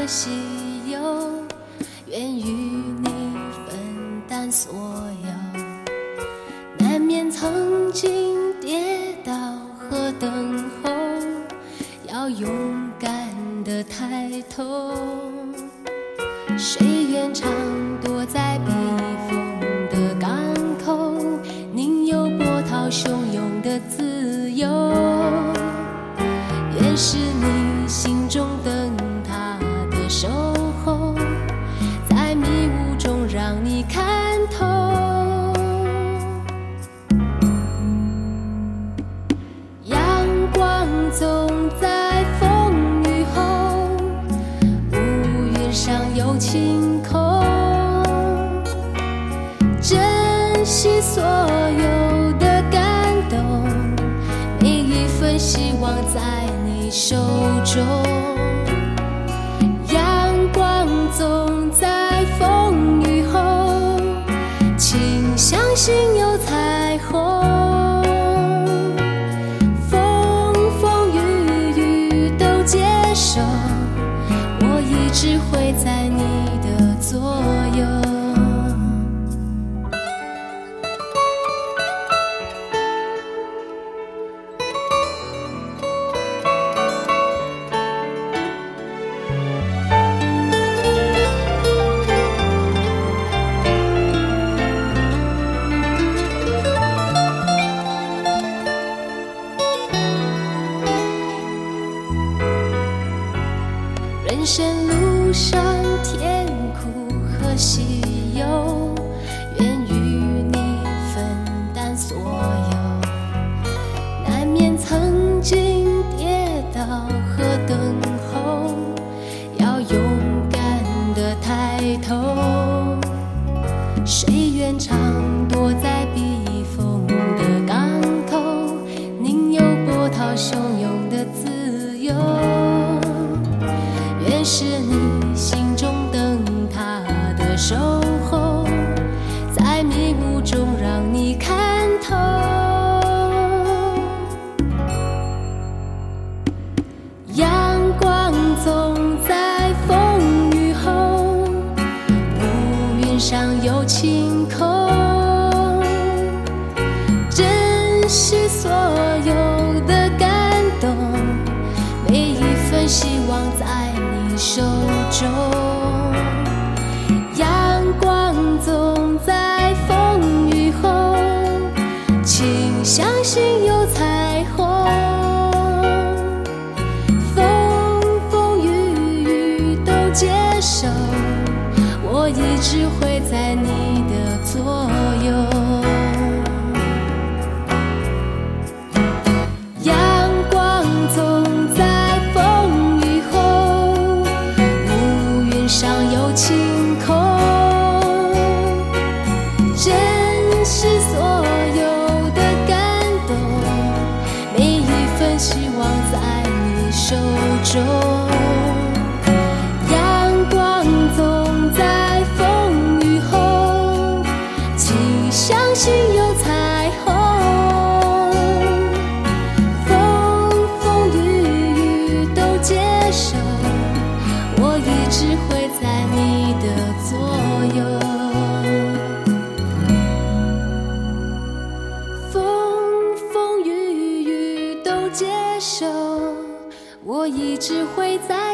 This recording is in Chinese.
稀有，愿与你分担所有。难免曾经跌倒和等候，要勇敢地抬头。谁愿常躲在避风的港口，宁有波涛汹涌的自由。愿是你心中灯塔的守候，在迷雾中让你看透。阳光总在风雨后，乌云上有晴空。珍惜所有的感动，每一份希望在你手中。阳光总在风雨后，请相信有彩虹。风风雨雨都接受，我一直会在你的左右。人生路上甜苦和喜忧，愿与你分担所有。难免曾经跌倒和等候，要勇敢地抬头。谁愿常躲在避风的港口，宁有波涛汹涌的自由。愿是你心中灯塔的守候，在迷雾中让你看透。阳光总在风雨后，乌云上有晴空。珍惜所有的感动，每一份希望在手中。阳光总在风雨后，请相信有彩虹。风风雨雨都接受，我一直会在你的左右。阳光总在风雨后，上有晴空。珍惜所有的感动，每一份希望在你手中。阳光总在风雨后，请相信有彩虹。风风雨雨都接受，我一直会在你的左右。风风雨雨都接受，我一直会在